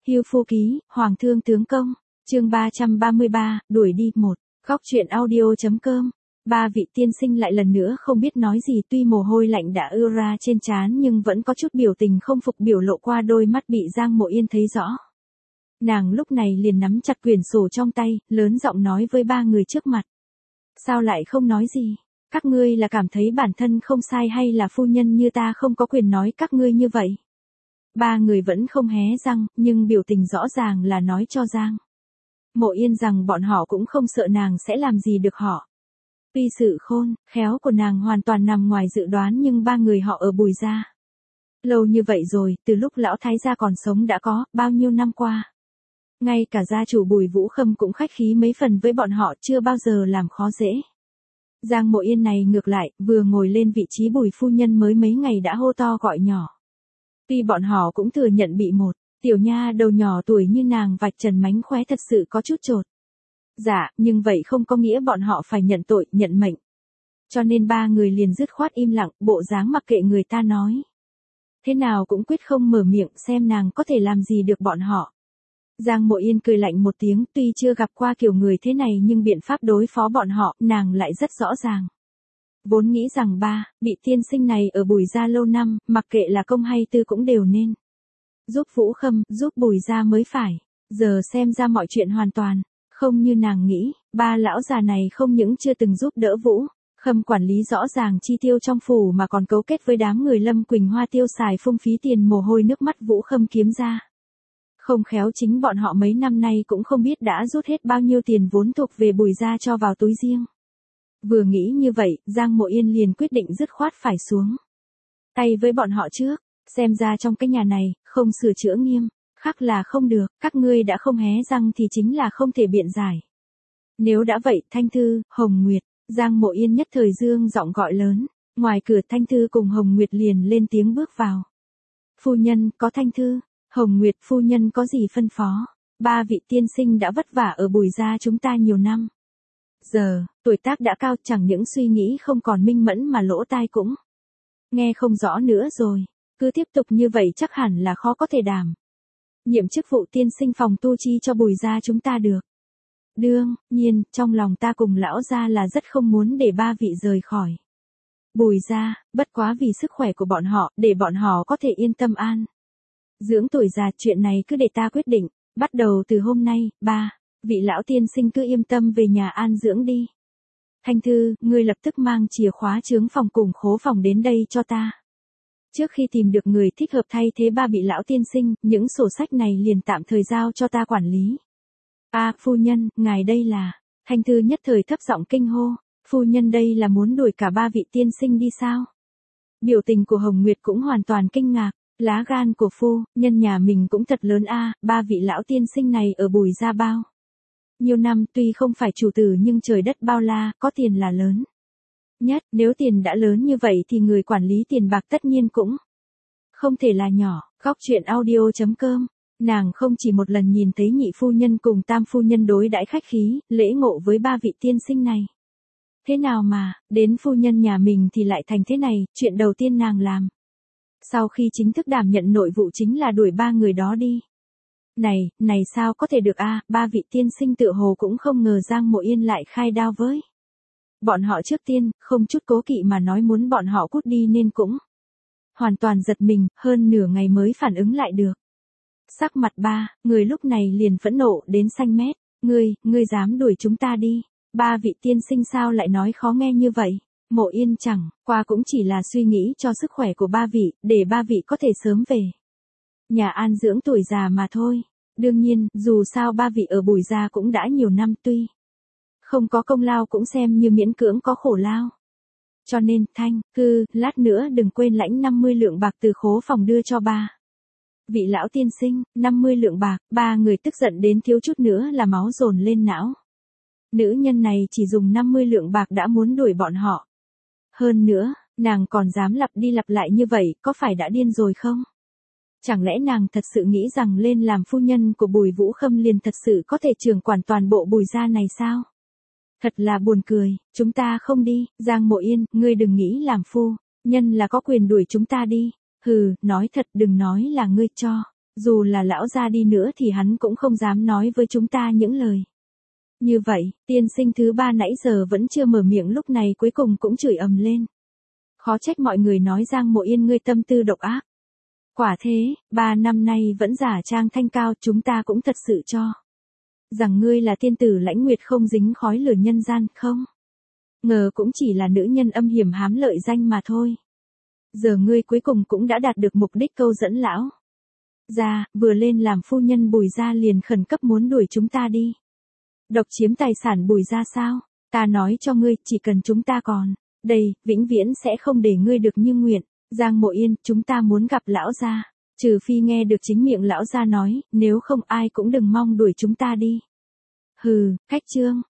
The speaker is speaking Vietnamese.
Hưu Phu Ký, Hoàng Thương Tướng Công, chương 333, đuổi đi 1, góc chuyện audio.com. Ba vị tiên sinh lại lần nữa không biết nói gì, tuy mồ hôi lạnh đã ưa ra trên trán nhưng vẫn có chút biểu tình không phục biểu lộ qua đôi mắt bị Giang Mộ Yên thấy rõ. Nàng lúc này liền nắm chặt quyển sổ trong tay, lớn giọng nói với ba người trước mặt. Sao lại không nói gì? Các ngươi là cảm thấy bản thân không sai hay là phu nhân như ta không có quyền nói các ngươi như vậy? Ba người vẫn không hé răng, nhưng biểu tình rõ ràng là nói cho Giang Mộ Yên rằng bọn họ cũng không sợ nàng sẽ làm gì được họ. Tuy sự khôn, khéo của nàng hoàn toàn nằm ngoài dự đoán nhưng ba người họ ở Bùi gia lâu như vậy rồi, từ lúc lão thái gia còn sống đã có bao nhiêu năm qua. Ngay cả gia chủ Bùi Vũ Khâm cũng khách khí mấy phần với bọn họ, chưa bao giờ làm khó dễ. Giang Mộ Yên này ngược lại, vừa ngồi lên vị trí Bùi phu nhân mới mấy ngày đã hô to gọi nhỏ. Tuy bọn họ cũng thừa nhận bị một tiểu nha đầu nhỏ tuổi như nàng vạch trần mánh khóe thật sự có chút chột dạ, nhưng vậy không có nghĩa bọn họ phải nhận tội, nhận mệnh. Cho nên ba người liền dứt khoát im lặng, bộ dáng mặc kệ người ta nói. Thế nào cũng quyết không mở miệng xem nàng có thể làm gì được bọn họ. Giang Mộ Yên cười lạnh một tiếng, tuy chưa gặp qua kiểu người thế này nhưng biện pháp đối phó bọn họ, nàng lại rất rõ ràng. Vốn nghĩ rằng ba vị tiên sinh này ở Bùi gia lâu năm, mặc kệ là công hay tư cũng đều nên giúp Vũ Khâm, giúp Bùi gia mới phải. Giờ xem ra mọi chuyện hoàn toàn không như nàng nghĩ, ba lão già này không những chưa từng giúp đỡ Vũ Khâm quản lý rõ ràng chi tiêu trong phủ mà còn cấu kết với đám người Lâm Quỳnh Hoa tiêu xài phung phí tiền mồ hôi nước mắt Vũ Khâm kiếm ra. Không khéo chính bọn họ mấy năm nay cũng không biết đã rút hết bao nhiêu tiền vốn thuộc về Bùi gia cho vào túi riêng. Vừa nghĩ như vậy, Giang Mộ Yên liền quyết định dứt khoát phải xuống tay với bọn họ trước. Xem ra trong cái nhà này, không sửa chữa nghiêm khắc là không được, các ngươi đã không hé răng thì chính là không thể biện giải. Nếu đã vậy, Thanh Thư, Hồng Nguyệt, Giang Mộ Yên nhất thời dương giọng gọi lớn. Ngoài cửa Thanh Thư cùng Hồng Nguyệt liền lên tiếng bước vào. Phu nhân, có Thanh Thư, Hồng Nguyệt, phu nhân có gì phân phó? Ba vị tiên sinh đã vất vả ở Bùi gia chúng ta nhiều năm. Giờ, tuổi tác đã cao, chẳng những suy nghĩ không còn minh mẫn mà lỗ tai cũng nghe không rõ nữa rồi. Cứ tiếp tục như vậy chắc hẳn là khó có thể đảm nhiệm chức vụ tiên sinh phòng tu chi cho Bùi gia chúng ta được. Đương nhiên, trong lòng ta cùng lão gia là rất không muốn để ba vị rời khỏi Bùi gia, bất quá vì sức khỏe của bọn họ, để bọn họ có thể yên tâm an dưỡng tuổi già, chuyện này cứ để ta quyết định. Bắt đầu từ hôm nay, ba vị lão tiên sinh cứ yên tâm về nhà an dưỡng đi. Thanh Thư, ngươi lập tức mang chìa khóa chướng phòng cùng khố phòng đến đây cho ta. Trước khi tìm được người thích hợp thay thế ba vị lão tiên sinh, những sổ sách này liền tạm thời giao cho ta quản lý. Phu nhân, ngài đây là... Thanh Thư nhất thời thấp giọng kinh hô. Phu nhân đây là muốn đuổi cả ba vị tiên sinh đi sao? Biểu tình của Hồng Nguyệt cũng hoàn toàn kinh ngạc. Lá gan của phu nhân nhà mình cũng thật lớn ba vị lão tiên sinh này ở Bùi gia bao nhiều năm, tuy không phải chủ tử nhưng trời đất bao la, có tiền là lớn nhất. Nếu tiền đã lớn như vậy thì người quản lý tiền bạc tất nhiên cũng không thể là nhỏ. Góc chuyện audio.com. Nàng không chỉ một lần nhìn thấy nhị phu nhân cùng tam phu nhân đối đãi khách khí, lễ ngộ với ba vị tiên sinh này. Thế nào mà, đến phu nhân nhà mình thì lại thành thế này, chuyện đầu tiên nàng làm sau khi chính thức đảm nhận nội vụ chính là đuổi ba người đó đi. Này sao có thể được ba vị tiên sinh tựa hồ cũng không ngờ Giang Mộ Yên lại khai đao với bọn họ trước tiên, không chút cố kỵ mà nói muốn bọn họ cút đi nên cũng hoàn toàn giật mình, hơn nửa ngày mới phản ứng lại được. Sắc mặt ba người lúc này liền phẫn nộ đến xanh mét. Ngươi dám đuổi chúng ta đi? Ba vị tiên sinh sao lại nói khó nghe như vậy? Mộ Yên chẳng qua cũng chỉ là suy nghĩ cho sức khỏe của ba vị, để ba vị có thể sớm về nhà an dưỡng tuổi già mà thôi. Đương nhiên, dù sao ba vị ở Bùi gia cũng đã nhiều năm, tuy không có công lao cũng xem như miễn cưỡng có khổ lao. Cho nên, Thanh Thư, lát nữa đừng quên lãnh 50 lượng bạc từ khố phòng đưa cho ba vị lão tiên sinh. 50 lượng bạc, ba người tức giận đến thiếu chút nữa là máu dồn lên não. Nữ nhân này chỉ dùng 50 lượng bạc đã muốn đuổi bọn họ. Hơn nữa, nàng còn dám lặp đi lặp lại như vậy, có phải đã điên rồi không? Chẳng lẽ nàng thật sự nghĩ rằng lên làm phu nhân của Bùi Vũ Khâm liền thật sự có thể trưởng quản toàn bộ Bùi gia này sao? Thật là buồn cười, chúng ta không đi. Giang Mộ Yên, ngươi đừng nghĩ làm phu nhân là có quyền đuổi chúng ta đi. Hừ, nói thật, đừng nói là ngươi cho Dù là lão gia đi nữa thì hắn cũng không dám nói với chúng ta những lời như vậy. Tiên sinh thứ ba nãy giờ vẫn chưa mở miệng, lúc này cuối cùng cũng chửi ầm lên. Khó trách mọi người nói Giang Mộ Yên ngươi tâm tư độc ác. Quả thế, 3 năm nay vẫn giả trang thanh cao, chúng ta cũng thật sự cho rằng ngươi là tiên tử Lãnh Nguyệt không dính khói lửa nhân gian, không ngờ cũng chỉ là nữ nhân âm hiểm hám lợi danh mà thôi. Giờ ngươi cuối cùng cũng đã đạt được mục đích câu dẫn lão gia, vừa lên làm phu nhân Bùi gia liền khẩn cấp muốn đuổi chúng ta đi. Độc chiếm tài sản Bùi gia sao? Ta nói cho ngươi, chỉ cần chúng ta còn đây, vĩnh viễn sẽ không để ngươi được như nguyện. Giang Mộ Yên, chúng ta muốn gặp lão gia, trừ phi nghe được chính miệng lão gia nói, nếu không ai cũng đừng mong đuổi chúng ta đi. Hừ, khách trương.